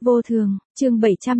Vô thường, chương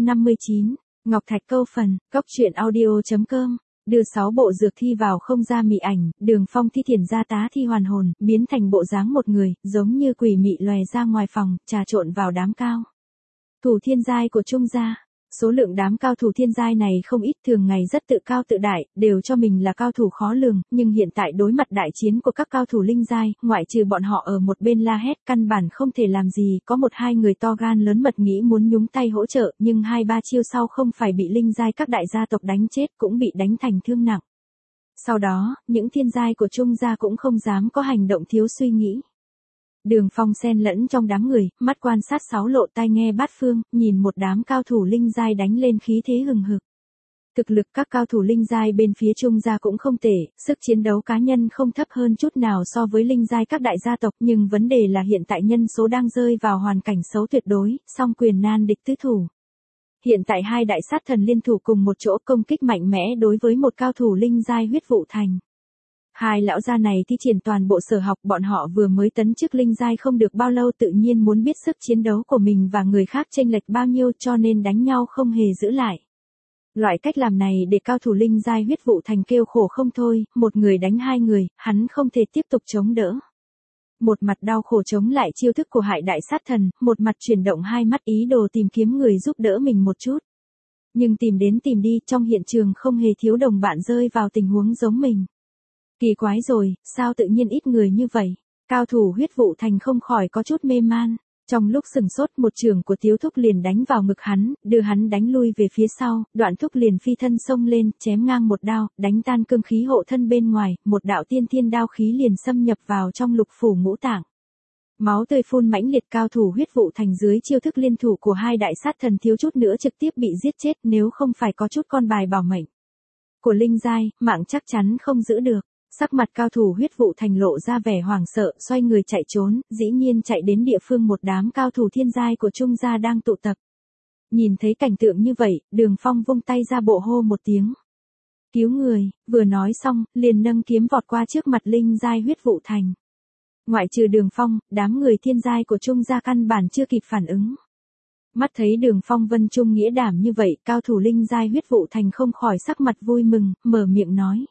759, Ngọc Thạch câu phần, góc truyện audio.com, đưa 6 bộ dược thi vào không ra mị ảnh, Đường Phong thi triển ra tá thi hoàn hồn, biến thành bộ dáng một người, giống như quỷ mị lòe ra ngoài phòng, trà trộn vào đám cao thủ thiên giai của Trung gia. Số lượng đám cao thủ thiên giai này không ít, thường ngày rất tự cao tự đại, đều cho mình là cao thủ khó lường, nhưng hiện tại đối mặt đại chiến của các cao thủ linh giai, ngoại trừ bọn họ ở một bên la hét, căn bản không thể làm gì, có một hai người to gan lớn mật nghĩ muốn nhúng tay hỗ trợ, nhưng 2-3 chiêu sau không phải bị linh giai các đại gia tộc đánh chết, cũng bị đánh thành thương nặng. Sau đó, những thiên giai của Trung gia cũng không dám có hành động thiếu suy nghĩ. Đường Phong xen lẫn trong đám người, mắt quan sát 6 lộ, tai nghe bát phương, nhìn một đám cao thủ linh giai đánh lên khí thế hừng hực. Thực lực các cao thủ linh giai bên phía Trung gia cũng không tệ, sức chiến đấu cá nhân không thấp hơn chút nào so với linh giai các đại gia tộc, nhưng vấn đề là hiện tại nhân số đang rơi vào hoàn cảnh xấu tuyệt đối, song quyền nan địch tứ thủ. Hiện tại hai đại sát thần liên thủ cùng một chỗ công kích mạnh mẽ đối với một cao thủ linh giai Huyết Vụ Thành. Hai lão gia này thi triển toàn bộ sở học, bọn họ vừa mới tấn chức linh giai không được bao lâu, tự nhiên muốn biết sức chiến đấu của mình và người khác chênh lệch bao nhiêu, cho nên đánh nhau không hề giữ lại. Loại cách làm này để cao thủ linh giai Huyết Vụ Thành kêu khổ không thôi, một người đánh hai người, hắn không thể tiếp tục chống đỡ. Một mặt đau khổ chống lại chiêu thức của hại đại sát thần, một mặt chuyển động hai mắt ý đồ tìm kiếm người giúp đỡ mình một chút. Nhưng tìm đến tìm đi, trong hiện trường không hề thiếu đồng bạn rơi vào tình huống giống mình. Kỳ quái rồi, sao tự nhiên ít người như vậy? Cao thủ Huyết Vụ Thành không khỏi có chút mê man. Trong lúc sừng sốt, một chưởng của Tiếu Thúc liền đánh vào ngực hắn, đưa hắn đánh lui về phía sau, Đoạn Thúc liền phi thân xông lên, chém ngang một đao, đánh tan cương khí hộ thân bên ngoài, một đạo tiên thiên đao khí liền xâm nhập vào trong lục phủ ngũ tạng. Máu tươi phun mãnh liệt, cao thủ Huyết Vụ Thành dưới chiêu thức liên thủ của hai đại sát thần thiếu chút nữa trực tiếp bị giết chết, nếu không phải có chút con bài bảo mệnh của linh giai, mạng chắc chắn không giữ được. Sắc mặt cao thủ Huyết Vụ Thành lộ ra vẻ hoảng sợ, xoay người chạy trốn, dĩ nhiên chạy đến địa phương một đám cao thủ thiên giai của Trung gia đang tụ tập. Nhìn thấy cảnh tượng như vậy, Đường Phong vung tay ra bộ hô một tiếng. Cứu người, vừa nói xong, liền nâng kiếm vọt qua trước mặt linh giai Huyết Vụ Thành. Ngoại trừ Đường Phong, đám người thiên giai của Trung gia căn bản chưa kịp phản ứng. Mắt thấy Đường Phong vân trung nghĩa đảm như vậy, cao thủ linh giai Huyết Vụ Thành không khỏi sắc mặt vui mừng, mở miệng nói.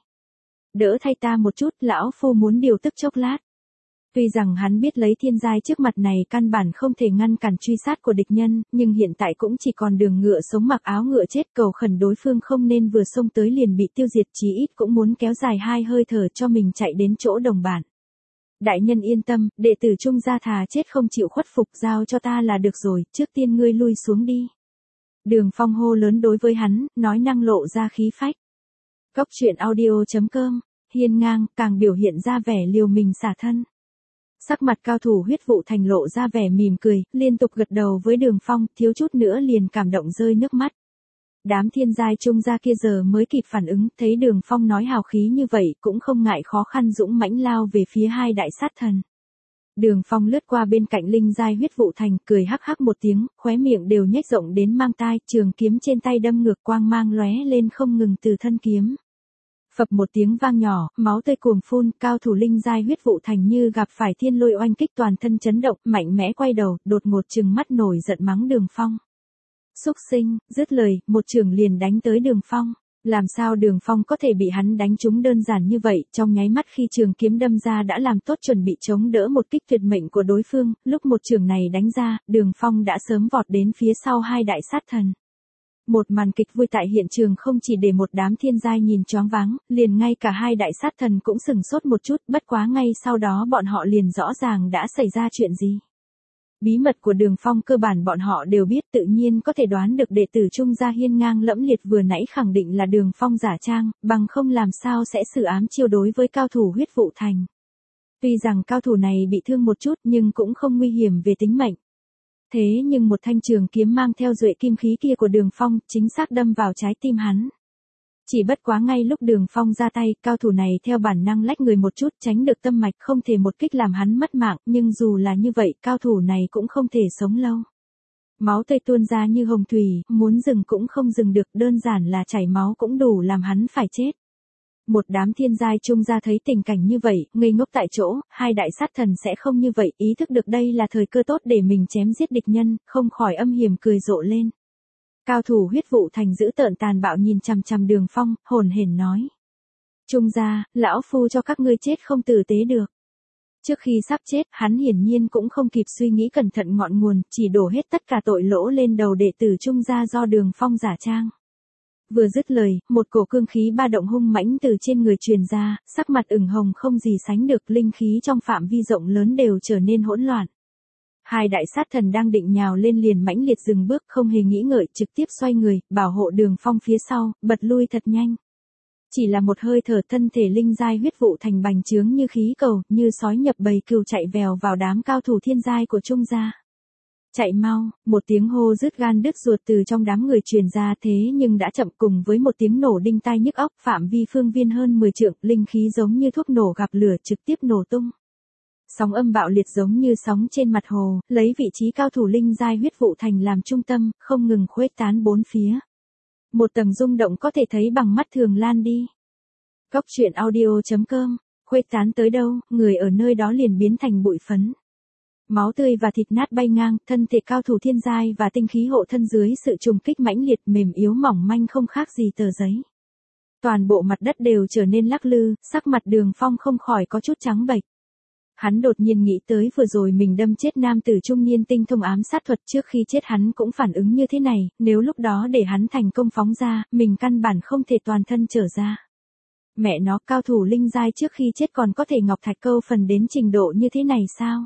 Đỡ thay ta một chút, lão phu muốn điều tức chốc lát. Tuy rằng hắn biết lấy thiên giai trước mặt này căn bản không thể ngăn cản truy sát của địch nhân, nhưng hiện tại cũng chỉ còn đường ngựa sống mặc áo ngựa chết, cầu khẩn đối phương không nên vừa xông tới liền bị tiêu diệt, chí ít cũng muốn kéo dài hai hơi thở cho mình chạy đến chỗ đồng bạn. Đại nhân yên tâm, đệ tử Trung gia thà chết không chịu khuất phục, giao cho ta là được rồi, trước tiên ngươi lui xuống đi. Đường Phong hô lớn đối với hắn, nói năng lộ ra khí phách. Góc truyện audio.com, hiên ngang, càng biểu hiện ra vẻ liều mình xả thân. Sắc mặt cao thủ Huyết Vụ Thành lộ ra vẻ mỉm cười, liên tục gật đầu với Đường Phong, thiếu chút nữa liền cảm động rơi nước mắt. Đám thiên giai Trung gia kia giờ mới kịp phản ứng, thấy Đường Phong nói hào khí như vậy, cũng không ngại khó khăn dũng mãnh lao về phía hai đại sát thần. Đường Phong lướt qua bên cạnh linh giai Huyết Vụ Thành, cười hắc hắc một tiếng, khóe miệng đều nhếch rộng đến mang tai, trường kiếm trên tay đâm ngược, quang mang lóe lên không ngừng từ thân kiếm. Phập một tiếng vang nhỏ, máu tươi cuồng phun, cao thủ linh giai Huyết Vụ Thành như gặp phải thiên lôi oanh kích, toàn thân chấn động, mạnh mẽ quay đầu, đột ngột trừng mắt nổi giận mắng Đường Phong. Xúc sinh, dứt lời, một chưởng liền đánh tới Đường Phong. Làm sao Đường Phong có thể bị hắn đánh trúng đơn giản như vậy, trong nháy mắt khi trường kiếm đâm ra đã làm tốt chuẩn bị chống đỡ một kích tuyệt mệnh của đối phương, lúc một chưởng này đánh ra, Đường Phong đã sớm vọt đến phía sau hai đại sát thần. Một màn kịch vui tại hiện trường không chỉ để một đám thiên giai nhìn choáng váng, liền ngay cả hai đại sát thần cũng sửng sốt một chút, bất quá ngay sau đó bọn họ liền rõ ràng đã xảy ra chuyện gì. Bí mật của Đường Phong cơ bản bọn họ đều biết, tự nhiên có thể đoán được đệ tử Trung gia hiên ngang lẫm liệt vừa nãy khẳng định là Đường Phong giả trang, bằng không làm sao sẽ xử ám chiêu đối với cao thủ Huyết Vụ Thành. Tuy rằng cao thủ này bị thương một chút nhưng cũng không nguy hiểm về tính mệnh. Thế nhưng một thanh trường kiếm mang theo duệ kim khí kia của Đường Phong chính xác đâm vào trái tim hắn. Chỉ bất quá ngay lúc Đường Phong ra tay, cao thủ này theo bản năng lách người một chút tránh được tâm mạch, không thể một kích làm hắn mất mạng, nhưng dù là như vậy, cao thủ này cũng không thể sống lâu. Máu tươi tuôn ra như hồng thủy, muốn dừng cũng không dừng được, đơn giản là chảy máu cũng đủ làm hắn phải chết. Một đám thiên giai Trung gia thấy tình cảnh như vậy, ngây ngốc tại chỗ, hai đại sát thần sẽ không như vậy, ý thức được đây là thời cơ tốt để mình chém giết địch nhân, không khỏi âm hiểm cười rộ lên. Cao thủ Huyết Vụ Thành dữ tợn tàn bạo nhìn chằm chằm Đường Phong, hồn hển nói. Trung gia, lão phu cho các ngươi chết không tử tế được. Trước khi sắp chết, hắn hiển nhiên cũng không kịp suy nghĩ cẩn thận ngọn nguồn, chỉ đổ hết tất cả tội lỗ lên đầu đệ tử Trung gia do Đường Phong giả trang. Vừa dứt lời, một cổ cương khí ba động hung mãnh từ trên người truyền ra, sắc mặt ửng hồng không gì sánh được, linh khí trong phạm vi rộng lớn đều trở nên hỗn loạn. Hai đại sát thần đang định nhào lên liền mãnh liệt dừng bước, không hề nghĩ ngợi, trực tiếp xoay người, bảo hộ Đường Phong phía sau, bật lui thật nhanh. Chỉ là một hơi thở, thân thể linh giai Huyết Vụ Thành bành trướng như khí cầu, như sói nhập bầy cừu chạy vèo vào đám cao thủ thiên giai của Trung gia. Chạy mau, một tiếng hô rứt gan đứt ruột từ trong đám người truyền ra, thế nhưng đã chậm, cùng với một tiếng nổ đinh tai nhức óc, phạm vi phương viên hơn 10 trượng, linh khí giống như thuốc nổ gặp lửa trực tiếp nổ tung. Sóng âm bạo liệt giống như sóng trên mặt hồ, lấy vị trí cao thủ linh giai Huyết Vụ Thành làm trung tâm, không ngừng khuếch tán bốn phía. Một tầng rung động có thể thấy bằng mắt thường lan đi. Góc truyện audio.com, khuếch tán tới đâu, người ở nơi đó liền biến thành bụi phấn. Máu tươi và thịt nát bay ngang, thân thể cao thủ thiên giai và tinh khí hộ thân dưới sự trùng kích mãnh liệt, mềm yếu mỏng manh không khác gì tờ giấy. Toàn bộ mặt đất đều trở nên lắc lư, sắc mặt Đường Phong không khỏi có chút trắng bệch. Hắn đột nhiên nghĩ tới vừa rồi mình đâm chết nam tử trung niên tinh thông ám sát thuật, trước khi chết hắn cũng phản ứng như thế này, nếu lúc đó để hắn thành công phóng ra, mình căn bản không thể toàn thân trở ra. Mẹ nó, cao thủ linh giai trước khi chết còn có thể ngọc thạch câu phần đến trình độ như thế này sao?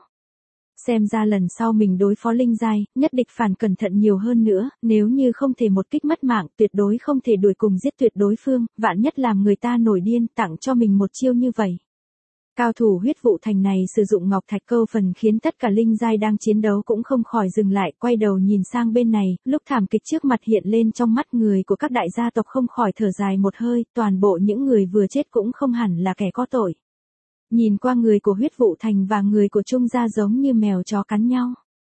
Xem ra lần sau mình đối phó linh giai, nhất định phản cẩn thận nhiều hơn nữa, nếu như không thể một kích mất mạng, tuyệt đối không thể đuổi cùng giết tuyệt đối phương, vạn nhất làm người ta nổi điên, tặng cho mình một chiêu như vậy. Cao thủ Huyết Vụ Thành này sử dụng ngọc thạch câu phần khiến tất cả linh giai đang chiến đấu cũng không khỏi dừng lại, quay đầu nhìn sang bên này, lúc thảm kịch trước mặt hiện lên trong mắt người của các đại gia tộc không khỏi thở dài một hơi, toàn bộ những người vừa chết cũng không hẳn là kẻ có tội. Nhìn qua người của Huyết Vụ Thành và người của Trung gia giống như mèo chó cắn nhau.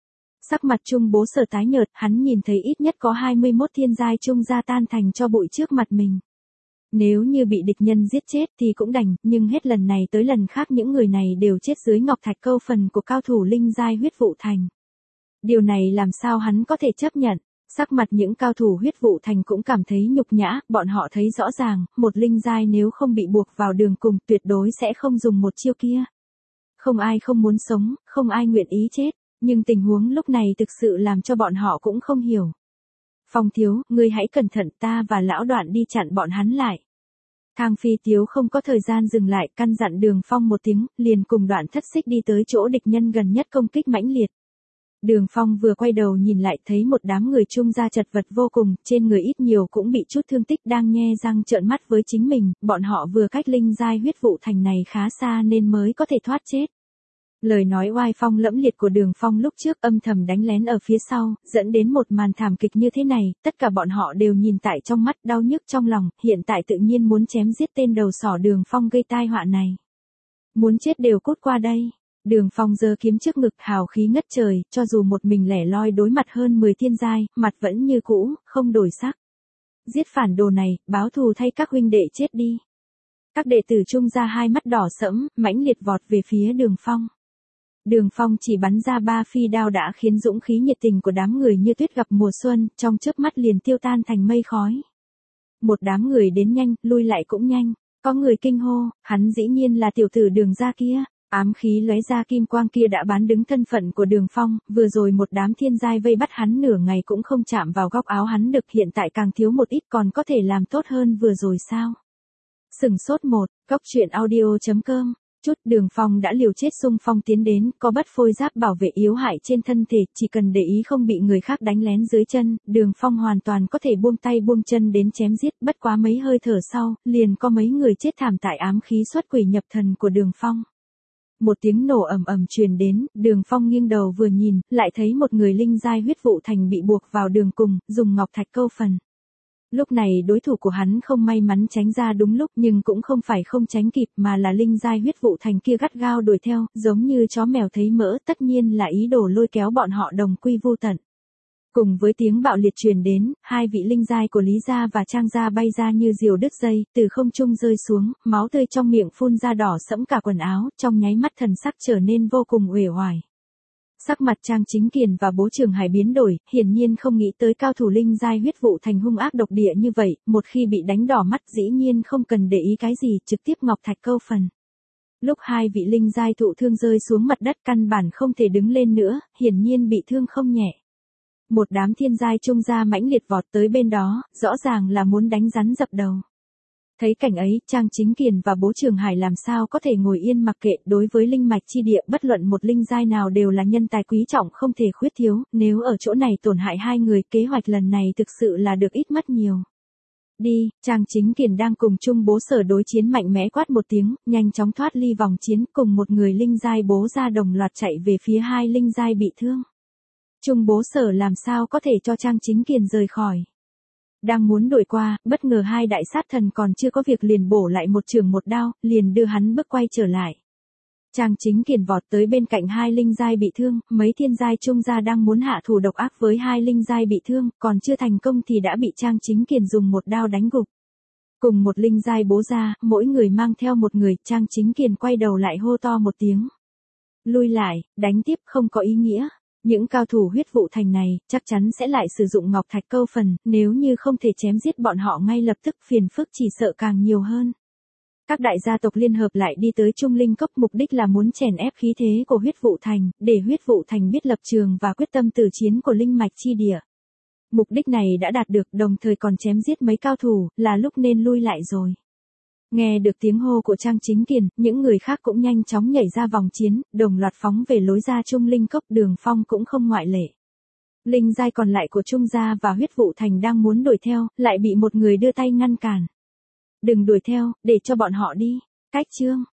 Sắc mặt Trung bố Sở tái nhợt, hắn nhìn thấy ít nhất có 21 thiên giai Trung gia tan thành cho bụi trước mặt mình. Nếu như bị địch nhân giết chết thì cũng đành, nhưng hết lần này tới lần khác những người này đều chết dưới ngọc thạch câu phần của cao thủ linh giai Huyết Vụ Thành. Điều này làm sao hắn có thể chấp nhận? Sắc mặt những cao thủ Huyết Vụ Thành cũng cảm thấy nhục nhã, bọn họ thấy rõ ràng, một linh giai nếu không bị buộc vào đường cùng tuyệt đối sẽ không dùng một chiêu kia. Không ai không muốn sống, không ai nguyện ý chết, nhưng tình huống lúc này thực sự làm cho bọn họ cũng không hiểu. Phong thiếu, ngươi hãy cẩn thận, ta và lão Đoạn đi chặn bọn hắn lại. Thang Phi Tiếu không có thời gian dừng lại, căn dặn Đường Phong một tiếng, liền cùng Đoạn Thất Xích đi tới chỗ địch nhân gần nhất công kích mãnh liệt. Đường Phong vừa quay đầu nhìn lại thấy một đám người Trung gia chật vật vô cùng, trên người ít nhiều cũng bị chút thương tích đang nhe răng trợn mắt với chính mình, bọn họ vừa cách linh giai Huyết Vụ Thành này khá xa nên mới có thể thoát chết. Lời nói oai phong lẫm liệt của Đường Phong lúc trước âm thầm đánh lén ở phía sau, dẫn đến một màn thảm kịch như thế này, tất cả bọn họ đều nhìn tại trong mắt, đau nhức trong lòng, hiện tại tự nhiên muốn chém giết tên đầu sỏ Đường Phong gây tai họa này. Muốn chết đều cút qua đây. Đường Phong giơ kiếm trước ngực, hào khí ngất trời, cho dù một mình lẻ loi đối mặt hơn 10 thiên giai, mặt vẫn như cũ, không đổi sắc. Giết phản đồ này, báo thù thay các huynh đệ chết đi. Các đệ tử Trung gia hai mắt đỏ sẫm, mãnh liệt vọt về phía Đường Phong. Đường Phong chỉ bắn ra 3 phi đao đã khiến dũng khí nhiệt tình của đám người như tuyết gặp mùa xuân, trong chớp mắt liền tiêu tan thành mây khói. Một đám người đến nhanh, lui lại cũng nhanh, có người kinh hô, hắn dĩ nhiên là tiểu tử Đường gia kia. Ám khí lóe ra kim quang kia đã bán đứng thân phận của Đường Phong, vừa rồi một đám thiên giai vây bắt hắn nửa ngày cũng không chạm vào góc áo hắn được, hiện tại càng thiếu một ít còn có thể làm tốt hơn vừa rồi sao? Sừng sốt một, góc truyện audio.com, chút Đường Phong đã liều chết xung phong tiến đến, có bất phôi giáp bảo vệ yếu hại trên thân thể, chỉ cần để ý không bị người khác đánh lén dưới chân, Đường Phong hoàn toàn có thể buông tay buông chân đến chém giết, bất quá mấy hơi thở sau, liền có mấy người chết thảm tại ám khí xuất quỷ nhập thần của Đường Phong. Một tiếng nổ ầm ầm truyền đến, Đường Phong nghiêng đầu vừa nhìn, lại thấy một người linh giai Huyết Vụ Thành bị buộc vào đường cùng, dùng ngọc thạch câu phần. Lúc này đối thủ của hắn không may mắn tránh ra đúng lúc, nhưng cũng không phải không tránh kịp mà là linh giai Huyết Vụ Thành kia gắt gao đuổi theo, giống như chó mèo thấy mỡ, tất nhiên là ý đồ lôi kéo bọn họ đồng quy vu tận. Cùng với tiếng bạo liệt truyền đến, hai vị linh giai của Lý gia và Trang gia bay ra như diều đứt dây, từ không trung rơi xuống, máu tươi trong miệng phun ra đỏ sẫm cả quần áo, trong nháy mắt thần sắc trở nên vô cùng uể oải. Sắc mặt Trang Chính Kiền và Bố Trường Hải biến đổi, hiển nhiên không nghĩ tới cao thủ linh giai huyết vụ thành hung ác độc địa như vậy, một khi bị đánh đỏ mắt dĩ nhiên không cần để ý cái gì, trực tiếp ngọc thạch câu phần. Lúc hai vị linh giai thụ thương rơi xuống mặt đất căn bản không thể đứng lên nữa, hiển nhiên bị thương không nhẹ. Một đám thiên giai trung gia mãnh liệt vọt tới bên đó, rõ ràng là muốn đánh rắn dập đầu. Thấy cảnh ấy, Trang Chính Kiền và Bố Trường Hải làm sao có thể ngồi yên mặc kệ, đối với linh mạch chi địa bất luận một linh giai nào đều là nhân tài quý trọng không thể khuyết thiếu, nếu ở chỗ này tổn hại hai người, kế hoạch lần này thực sự là được ít mất nhiều. Đi, Trang Chính Kiền đang cùng chung Bố Sở đối chiến mạnh mẽ quát một tiếng, nhanh chóng thoát ly vòng chiến, cùng một người linh giai Bố gia đồng loạt chạy về phía hai linh giai bị thương. Chung Bố Sở làm sao có thể cho Trang Chính Kiền rời khỏi. Đang muốn đuổi qua, bất ngờ hai đại sát thần còn chưa có việc liền bổ lại một trường một đao, liền đưa hắn bước quay trở lại. Trang Chính Kiền vọt tới bên cạnh hai linh giai bị thương, mấy thiên giai trung gia đang muốn hạ thủ độc ác với hai linh giai bị thương, còn chưa thành công thì đã bị Trang Chính Kiền dùng một đao đánh gục. Cùng một linh giai Bố gia, mỗi người mang theo một người, Trang Chính Kiền quay đầu lại hô to một tiếng. Lui lại, đánh tiếp không có ý nghĩa. Những cao thủ huyết vụ thành này, chắc chắn sẽ lại sử dụng ngọc thạch câu phần, nếu như không thể chém giết bọn họ ngay lập tức phiền phức chỉ sợ càng nhiều hơn. Các đại gia tộc liên hợp lại đi tới Trung Linh Cốc, mục đích là muốn chèn ép khí thế của huyết vụ thành, để huyết vụ thành biết lập trường và quyết tâm tử chiến của linh mạch chi địa. Mục đích này đã đạt được, đồng thời còn chém giết mấy cao thủ, là lúc nên lui lại rồi. Nghe được tiếng hô của Trang Chính Kiền, những người khác cũng nhanh chóng nhảy ra vòng chiến, đồng loạt phóng về lối ra Trung Linh Cốc, Đường Phong cũng không ngoại lệ. Linh giai còn lại của Trung gia và huyết vụ thành đang muốn đuổi theo, lại bị một người đưa tay ngăn cản. Đừng đuổi theo, để cho bọn họ đi. Cách chương.